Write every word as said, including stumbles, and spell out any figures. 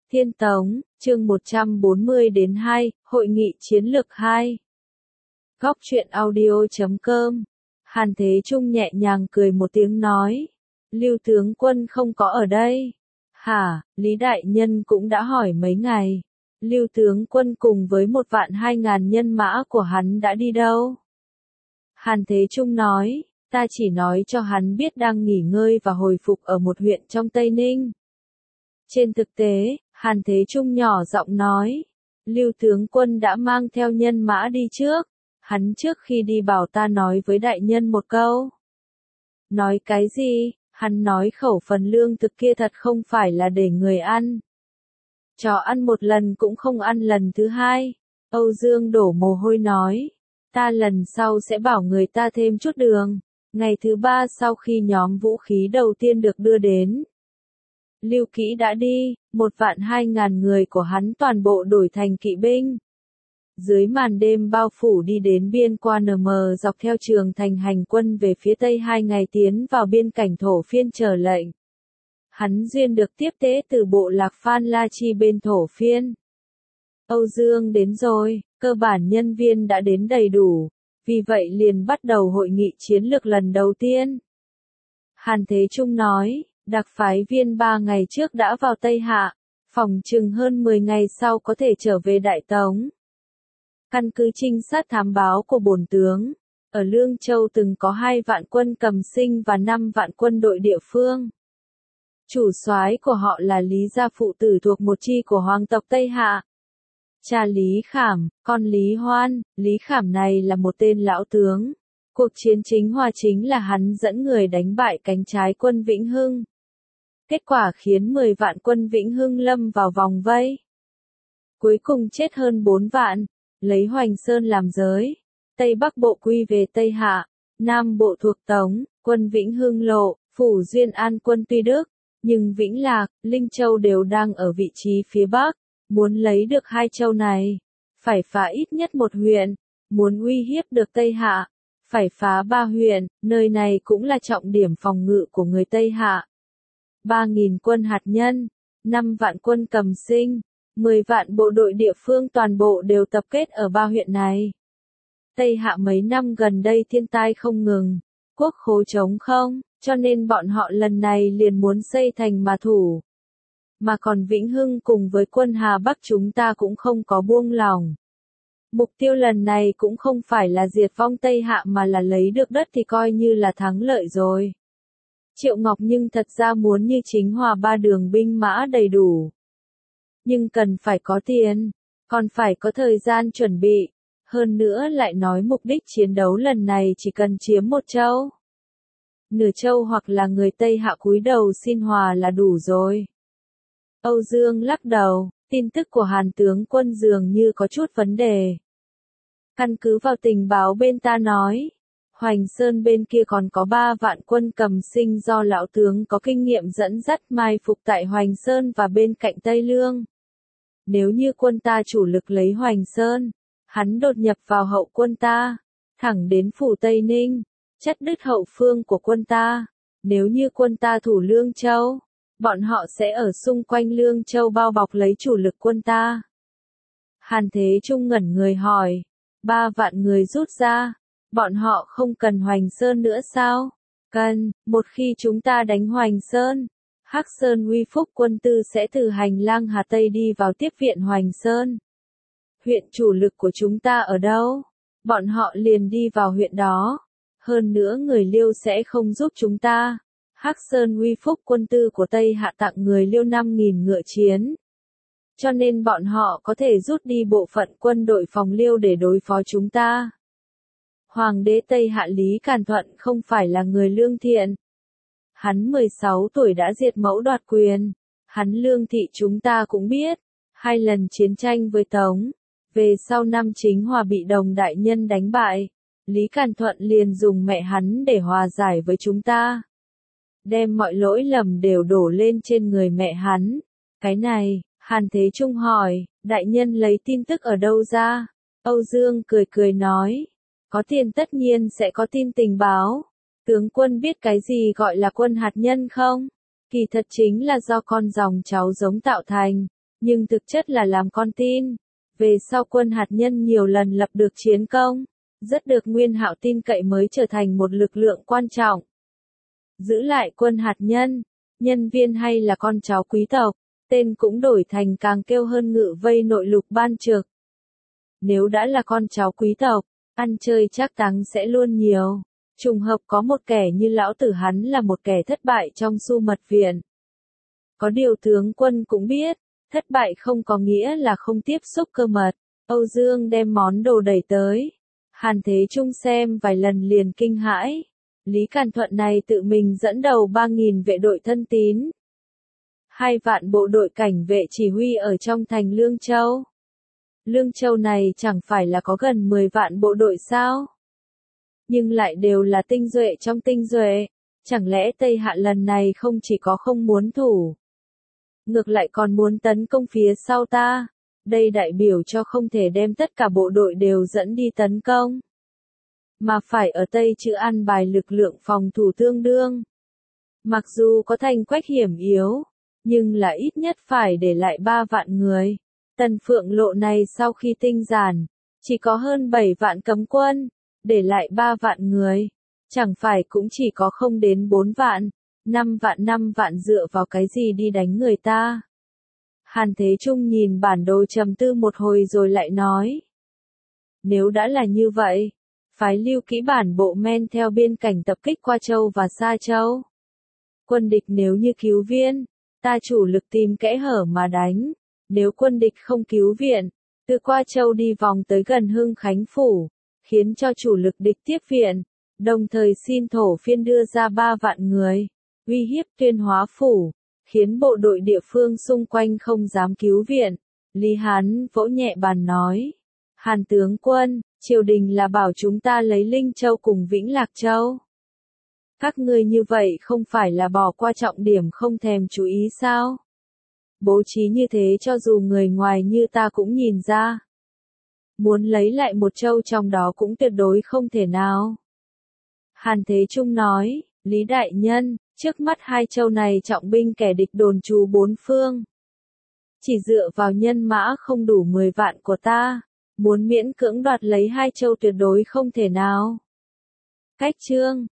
Thiên Tống, chương một trăm bốn mươi đến hai, Hội nghị chiến lược hai. Góc truyện audio chấm com. Hàn Thế Trung nhẹ nhàng cười một tiếng nói. Lưu tướng quân không có ở đây. Hả, Lý Đại Nhân cũng đã hỏi mấy ngày. Lưu tướng quân cùng với một vạn hai ngàn nhân mã của hắn đã đi đâu? Hàn Thế Trung nói, ta chỉ nói cho hắn biết đang nghỉ ngơi và hồi phục ở một huyện trong Tây Ninh. Trên thực tế, Hàn Thế Trung nhỏ giọng nói, Lưu tướng quân đã mang theo nhân mã đi trước, hắn trước khi đi bảo ta nói với đại nhân một câu. Nói cái gì? Hắn nói khẩu phần lương thực kia thật không phải là để người ăn. Chó ăn một lần cũng không ăn lần thứ hai. Âu Dương đổ mồ hôi nói, ta lần sau sẽ bảo người ta thêm chút đường. Ngày thứ ba sau khi nhóm vũ khí đầu tiên được đưa đến, Lưu Kĩ đã đi, một vạn hai ngàn người của hắn toàn bộ đổi thành kỵ binh. Dưới màn đêm bao phủ đi đến biên qua en em dọc theo trường thành hành quân về phía tây hai ngày tiến vào biên cảnh Thổ Phiên chờ lệnh. Hắn duyên được tiếp tế từ bộ lạc Phan La Chi bên Thổ Phiên. Âu Dương đến rồi, cơ bản nhân viên đã đến đầy đủ, vì vậy liền bắt đầu hội nghị chiến lược lần đầu tiên. Hàn Thế Trung nói, đặc phái viên ba ngày trước đã vào Tây Hạ, phòng chừng hơn mười ngày sau có thể trở về Đại Tống. Căn cứ trinh sát thám báo của bổn tướng, ở Lương Châu từng có hai vạn quân cầm sinh và năm vạn quân đội địa phương. Chủ soái của họ là Lý Gia phụ tử thuộc một chi của hoàng tộc Tây Hạ. Cha Lý Khảm, con Lý Hoan, Lý Khảm này là một tên lão tướng. Cuộc chiến chính Hòa chính là hắn dẫn người đánh bại cánh trái quân Vĩnh Hưng. Kết quả khiến mười vạn quân Vĩnh Hưng lâm vào vòng vây. Cuối cùng chết hơn bốn vạn, lấy Hoành Sơn làm giới. Tây Bắc bộ quy về Tây Hạ, Nam bộ thuộc Tống, quân Vĩnh Hưng lộ, phủ Duyên An quân Tuy Đức. Nhưng Vĩnh Lạc, Linh Châu đều đang ở vị trí phía Bắc. Muốn lấy được hai châu này, phải phá ít nhất một huyện. Muốn uy hiếp được Tây Hạ, phải phá ba huyện, nơi này cũng là trọng điểm phòng ngự của người Tây Hạ. Ba nghìn quân hạt nhân, năm vạn quân cầm sinh, mười vạn bộ đội địa phương toàn bộ đều tập kết ở ba huyện này. Tây Hạ mấy năm gần đây thiên tai không ngừng, quốc khố trống không, cho nên bọn họ lần này liền muốn xây thành mà thủ. Mà còn Vĩnh Hưng cùng với quân Hà Bắc chúng ta cũng không có buông lòng. Mục tiêu lần này cũng không phải là diệt vong Tây Hạ mà là lấy được đất thì coi như là thắng lợi rồi. Triệu Ngọc nhưng thật ra muốn như chính Hòa ba đường binh mã đầy đủ. Nhưng cần phải có tiền, còn phải có thời gian chuẩn bị. Hơn nữa lại nói mục đích chiến đấu lần này chỉ cần chiếm một châu. Nửa châu hoặc là người Tây Hạ cúi đầu xin hòa là đủ rồi. Âu Dương lắc đầu, tin tức của Hàn tướng quân dường như có chút vấn đề. Căn cứ vào tình báo bên ta nói, Hoành Sơn bên kia còn có ba vạn quân cầm sinh do lão tướng có kinh nghiệm dẫn dắt mai phục tại Hoành Sơn và bên cạnh Tây Lương. Nếu như quân ta chủ lực lấy Hoành Sơn, hắn đột nhập vào hậu quân ta, thẳng đến phủ Tây Ninh, chặt đứt hậu phương của quân ta. Nếu như quân ta thủ Lương Châu, bọn họ sẽ ở xung quanh Lương Châu bao bọc lấy chủ lực quân ta. Hàn Thế Trung ngẩn người hỏi, ba vạn người rút ra, bọn họ không cần Hoành Sơn nữa sao? Cần, một khi chúng ta đánh Hoành Sơn, Hắc Sơn Uy Phúc quân tư sẽ từ hành lang Hà Tây đi vào tiếp viện Hoành Sơn. Huyện chủ lực của chúng ta ở đâu? Bọn họ liền đi vào huyện đó. Hơn nữa người Liêu sẽ không giúp chúng ta. Hắc Sơn Uy Phúc quân tư của Tây Hạ tặng người Liêu năm nghìn ngựa chiến. Cho nên bọn họ có thể rút đi bộ phận quân đội phòng Liêu để đối phó chúng ta. Hoàng đế Tây Hạ Lý Càn Thuận không phải là người lương thiện. Hắn mười sáu tuổi đã diệt mẫu đoạt quyền. Hắn lương thị chúng ta cũng biết. Hai lần chiến tranh với Tống. Về sau năm chính Hòa bị Đồng đại nhân đánh bại. Lý Càn Thuận liền dùng mẹ hắn để hòa giải với chúng ta. Đem mọi lỗi lầm đều đổ lên trên người mẹ hắn. Cái này, Hàn Thế Trung hỏi, đại nhân lấy tin tức ở đâu ra? Âu Dương cười cười nói, có tiền tất nhiên sẽ có tin tình báo. Tướng quân biết cái gì gọi là quân hạt nhân không? Kỳ thật chính là do con dòng cháu giống tạo thành. nhưng thực chất là làm con tin. Về sau quân hạt nhân nhiều lần lập được chiến công, rất được Nguyên Hạo tin cậy mới trở thành một lực lượng quan trọng. Giữ lại quân hạt nhân, nhân viên hay là con cháu quý tộc, tên cũng đổi thành càng kêu hơn ngự vây nội lục ban trực. Nếu đã là con cháu quý tộc, ăn chơi chắc táng sẽ luôn nhiều. Trùng hợp có một kẻ như lão tử hắn là một kẻ thất bại trong Su Mật Viện. Có điều tướng quân cũng biết, thất bại không có nghĩa là không tiếp xúc cơ mật. Âu Dương đem món đồ đẩy tới. Hàn Thế Trung xem vài lần liền kinh hãi. Lý Càn Thuận này tự mình dẫn đầu ba nghìn vệ đội thân tín. Hai vạn bộ đội cảnh vệ chỉ huy ở trong thành Lương Châu. Lương Châu này chẳng phải là có gần mười vạn bộ đội sao? Nhưng lại đều là tinh duệ trong tinh duệ. Chẳng lẽ Tây Hạ lần này không chỉ có không muốn thủ, ngược lại còn muốn tấn công phía sau ta? Đây đại biểu cho không thể đem tất cả bộ đội đều dẫn đi tấn công, mà phải ở Tây Chữ an bài lực lượng phòng thủ tương đương. Mặc dù có thành Quách hiểm yếu, nhưng là ít nhất phải để lại ba vạn người. Tần Phượng Lộ này sau khi tinh giản, chỉ có hơn bảy vạn cấm quân, để lại ba vạn người, chẳng phải cũng chỉ có không đến bốn vạn, năm vạn năm vạn dựa vào cái gì đi đánh người ta. Hàn Thế Trung nhìn bản đồ trầm tư một hồi rồi lại nói. Nếu đã là như vậy, phái Lưu Kỹ bản bộ men theo biên cảnh tập kích Qua Châu và Sa Châu. Quân địch nếu như cứu viên, ta chủ lực tìm kẽ hở mà đánh. Nếu quân địch không cứu viện, từ Qua Châu đi vòng tới gần Hưng Khánh Phủ, khiến cho chủ lực địch tiếp viện, đồng thời xin thổ phiên đưa ra ba vạn người, uy hiếp Tuyên Hóa Phủ, khiến bộ đội địa phương xung quanh không dám cứu viện. Lý Hán vỗ nhẹ bàn nói, Hàn tướng quân, triều đình là bảo chúng ta lấy Linh Châu cùng Vĩnh Lạc Châu. Các ngươi như vậy không phải là bỏ qua trọng điểm không thèm chú ý sao? Bố trí như thế cho dù người ngoài như ta cũng nhìn ra. Muốn lấy lại một châu trong đó cũng tuyệt đối không thể nào. Hàn Thế Trung nói, Lý Đại Nhân, trước mắt hai châu này trọng binh kẻ địch đồn trú bốn phương. Chỉ dựa vào nhân mã không đủ mười vạn của ta, muốn miễn cưỡng đoạt lấy hai châu tuyệt đối không thể nào. Cách Trương,